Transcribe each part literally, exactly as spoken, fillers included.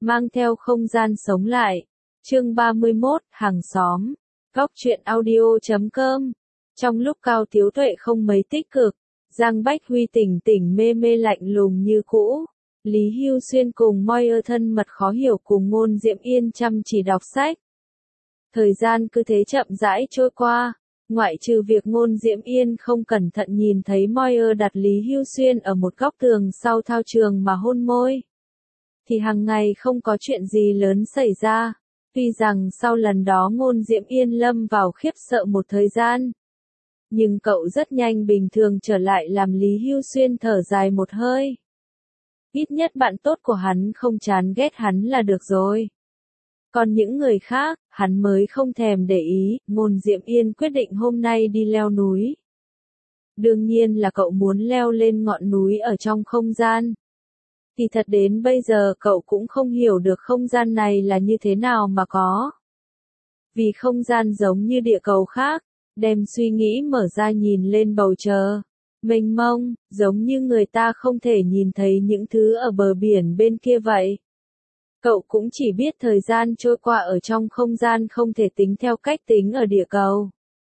mang theo không gian sống lại. Chương ba mươi mốt, hàng xóm. Góc truyện audio chấm com. Trong lúc Cao Thiếu Tuệ không mấy tích cực, Giang Bách Huy tỉnh tỉnh mê mê lạnh lùng như cũ. Lý Hưu Xuyên cùng Moyer thân mật khó hiểu cùng Ngôn Diệm Yên chăm chỉ đọc sách. Thời gian cứ thế chậm rãi trôi qua, ngoại trừ việc Ngôn Diệm Yên không cẩn thận nhìn thấy Moyer đặt Lý Hưu Xuyên ở một góc tường sau thao trường mà hôn môi, thì hàng ngày không có chuyện gì lớn xảy ra. Tuy rằng sau lần đó Ngôn Diệm Yên lâm vào khiếp sợ một thời gian, nhưng cậu rất nhanh bình thường trở lại làm Lý Hưu Xuyên thở dài một hơi. Ít nhất bạn tốt của hắn không chán ghét hắn là được rồi. Còn những người khác, hắn mới không thèm để ý. Ngôn Diệm Yên quyết định hôm nay đi leo núi. Đương nhiên là cậu muốn leo lên ngọn núi ở trong không gian. Thì thật đến bây giờ cậu cũng không hiểu được không gian này là như thế nào mà có. Vì không gian giống như địa cầu khác, đem suy nghĩ mở ra nhìn lên bầu trời mênh mông, giống như người ta không thể nhìn thấy những thứ ở bờ biển bên kia vậy. Cậu cũng chỉ biết thời gian trôi qua ở trong không gian không thể tính theo cách tính ở địa cầu.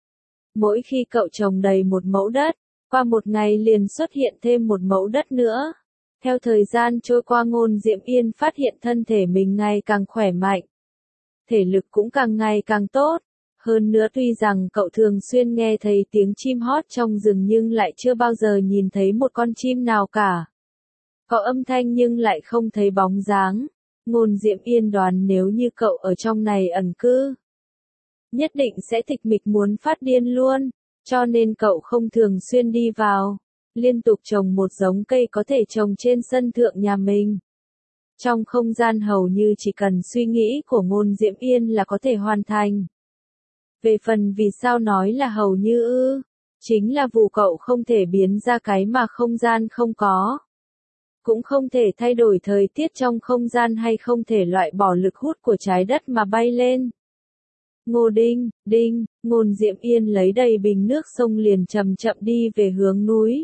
Mỗi khi cậu trồng đầy một mẫu đất, qua một ngày liền xuất hiện thêm một mẫu đất nữa. Theo thời gian trôi qua Ngôn Diệm Yên phát hiện thân thể mình ngày càng khỏe mạnh. Thể lực cũng càng ngày càng tốt. Hơn nữa tuy rằng cậu thường xuyên nghe thấy tiếng chim hót trong rừng nhưng lại chưa bao giờ nhìn thấy một con chim nào cả. Có âm thanh nhưng lại không thấy bóng dáng. Ngôn Diệm Yên đoán nếu như cậu ở trong này ẩn cư, nhất định sẽ tịch mịch muốn phát điên luôn, cho nên cậu không thường xuyên đi vào, liên tục trồng một giống cây có thể trồng trên sân thượng nhà mình. Trong không gian hầu như chỉ cần suy nghĩ của Ngôn Diệm Yên là có thể hoàn thành. Về phần vì sao nói là hầu như ư, chính là vụ cậu không thể biến ra cái mà không gian không có. Cũng không thể thay đổi thời tiết trong không gian hay không thể loại bỏ lực hút của trái đất mà bay lên. Ngô Đinh, Đinh, Ngôn Diệm Yên lấy đầy bình nước sông liền chậm chậm đi về hướng núi.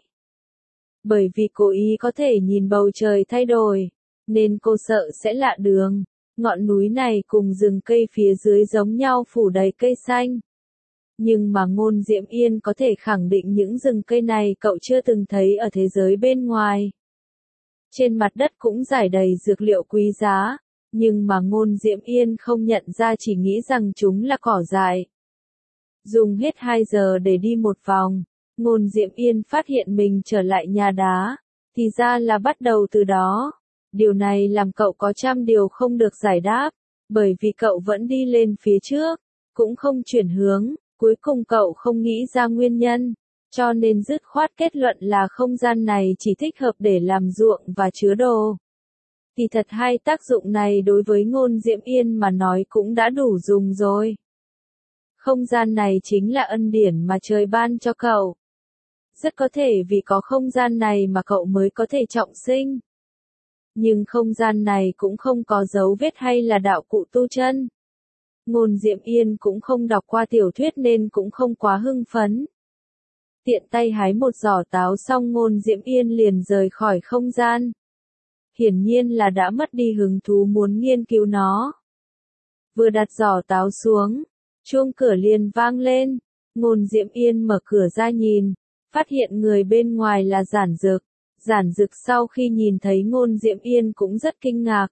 Bởi vì cô ý có thể nhìn bầu trời thay đổi, nên cô sợ sẽ lạ đường. Ngọn núi này cùng rừng cây phía dưới giống nhau phủ đầy cây xanh. Nhưng mà Ngôn Diệm Yên có thể khẳng định những rừng cây này cậu chưa từng thấy ở thế giới bên ngoài. Trên mặt đất cũng rải đầy dược liệu quý giá, nhưng mà Ngôn Diệm Yên không nhận ra, chỉ nghĩ rằng chúng là cỏ dại. Dùng hết hai giờ để đi một vòng, Ngôn Diệm Yên phát hiện mình trở lại nhà đá, thì ra là bắt đầu từ đó. Điều này làm cậu có trăm điều không được giải đáp, bởi vì cậu vẫn đi lên phía trước, cũng không chuyển hướng, cuối cùng cậu không nghĩ ra nguyên nhân. Cho nên dứt khoát kết luận là không gian này chỉ thích hợp để làm ruộng và chứa đồ. Thì thật hai tác dụng này đối với Ngôn Diệm Yên mà nói cũng đã đủ dùng rồi. Không gian này chính là ân điển mà trời ban cho cậu. Rất có thể vì có không gian này mà cậu mới có thể trọng sinh. Nhưng không gian này cũng không có dấu vết hay là đạo cụ tu chân. Ngôn Diệm Yên cũng không đọc qua tiểu thuyết nên cũng không quá hưng phấn. Tiện tay hái một giỏ táo xong Ngôn Diệm Yên liền rời khỏi không gian. Hiển nhiên là đã mất đi hứng thú muốn nghiên cứu nó. Vừa đặt giỏ táo xuống, chuông cửa liền vang lên. Ngôn Diệm Yên mở cửa ra nhìn, phát hiện người bên ngoài là Giản Dực. Giản Dực sau khi nhìn thấy Ngôn Diệm Yên cũng rất kinh ngạc.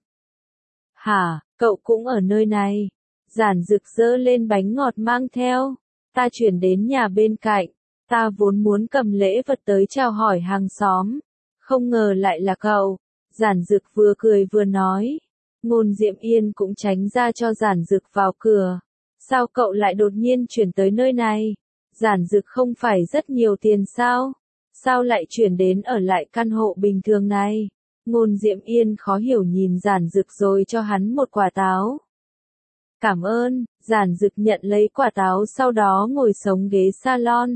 Hả, cậu cũng ở nơi này? Giản Dực giơ lên bánh ngọt mang theo. Ta chuyển đến nhà bên cạnh. Ta vốn muốn cầm lễ vật tới chào hỏi hàng xóm. Không ngờ lại là cậu. Giản Dực vừa cười vừa nói. Ngôn Diệm Yên cũng tránh ra cho Giản Dực vào cửa. Sao cậu lại đột nhiên chuyển tới nơi này? Giản Dực không phải rất nhiều tiền sao? Sao lại chuyển đến ở lại căn hộ bình thường này? Ngôn Diệm Yên khó hiểu nhìn Giản Dực rồi cho hắn một quả táo. Cảm ơn, Giản Dực nhận lấy quả táo sau đó ngồi xuống ghế salon.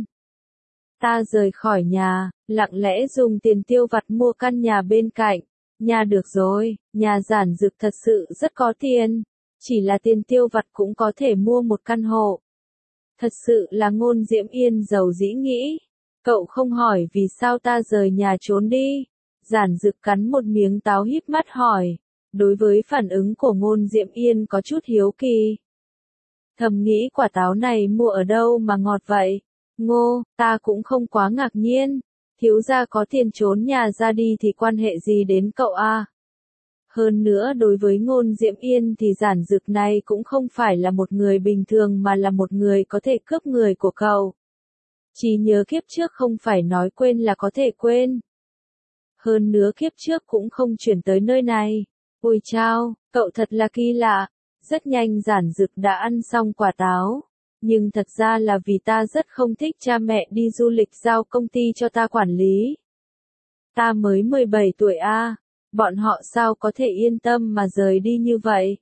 Ta rời khỏi nhà, lặng lẽ dùng tiền tiêu vặt mua căn nhà bên cạnh. Nhà được rồi, nhà Giản Dực thật sự rất có tiền. Chỉ là tiền tiêu vặt cũng có thể mua một căn hộ. Thật sự là Ngôn Diệm Yên giàu dĩ nghĩ. Cậu không hỏi vì sao ta rời nhà trốn đi. Giản Dực cắn một miếng táo híp mắt hỏi. đối với phản ứng của Ngôn Diệm Yên có chút hiếu kỳ. Thầm nghĩ quả táo này mua ở đâu mà ngọt vậy? Ngô, ta cũng không quá ngạc nhiên. Thiếu gia có tiền trốn nhà ra đi thì quan hệ gì đến cậu a? Hơn nữa đối với Ngôn Diệm Yên thì Giản Dực này cũng không phải là một người bình thường mà là một người có thể cướp người của cậu. Chỉ nhớ kiếp trước không phải nói quên là có thể quên. Hơn nữa kiếp trước cũng không chuyển tới nơi này. Ôi chao, cậu thật là kỳ lạ. Rất nhanh Giản Dực đã ăn xong quả táo. Nhưng thật ra là vì ta rất không thích cha mẹ đi du lịch giao công ty cho ta quản lý. Ta mới mười bảy tuổi a, bọn họ sao có thể yên tâm mà rời đi như vậy?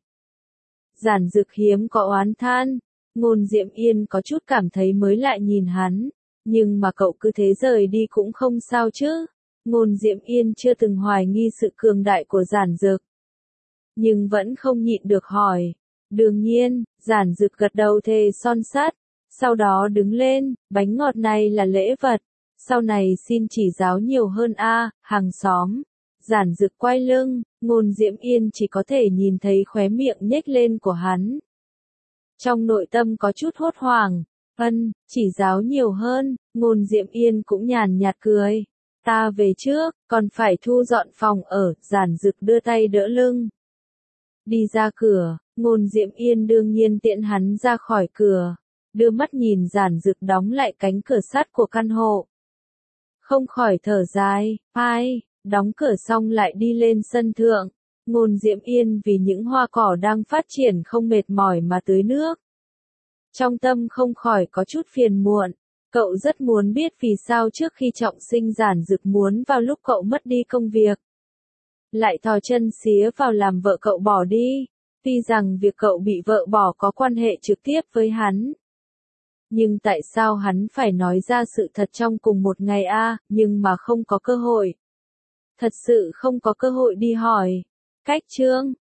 Giản Dực hiếm có oán than, Ngôn Diệm Yên có chút cảm thấy mới lại nhìn hắn, nhưng mà cậu cứ thế rời đi cũng không sao chứ. Ngôn Diệm Yên chưa từng hoài nghi sự cường đại của Giản Dực, nhưng vẫn không nhịn được hỏi. Đương nhiên, Giản Dực gật đầu thề son sắt, sau đó đứng lên, bánh ngọt này là lễ vật, sau này xin chỉ giáo nhiều hơn a, hàng xóm. Giản Dực quay lưng, Ngôn Diệm Yên chỉ có thể nhìn thấy khóe miệng nhếch lên của hắn. Trong nội tâm có chút hốt hoảng, ân, chỉ giáo nhiều hơn, Ngôn Diệm Yên cũng nhàn nhạt cười. Ta về trước, còn phải thu dọn phòng ở, Giản Dực đưa tay đỡ lưng. Đi ra cửa, Ngôn Diệm Yên đương nhiên tiện hắn ra khỏi cửa, đưa mắt nhìn Giản Dực đóng lại cánh cửa sắt của căn hộ. Không khỏi thở dài, ai, đóng cửa xong lại đi lên sân thượng. Ngôn Diệm Yên vì những hoa cỏ đang phát triển không mệt mỏi mà tưới nước. Trong tâm không khỏi có chút phiền muộn, cậu rất muốn biết vì sao trước khi trọng sinh Giản Dực muốn vào lúc cậu mất đi công việc, lại thò chân xía vào làm vợ cậu bỏ đi. Tuy rằng việc cậu bị vợ bỏ có quan hệ trực tiếp với hắn, nhưng tại sao hắn phải nói ra sự thật trong cùng một ngày a, nhưng mà không có cơ hội. Thật sự không có cơ hội đi hỏi. Cách chương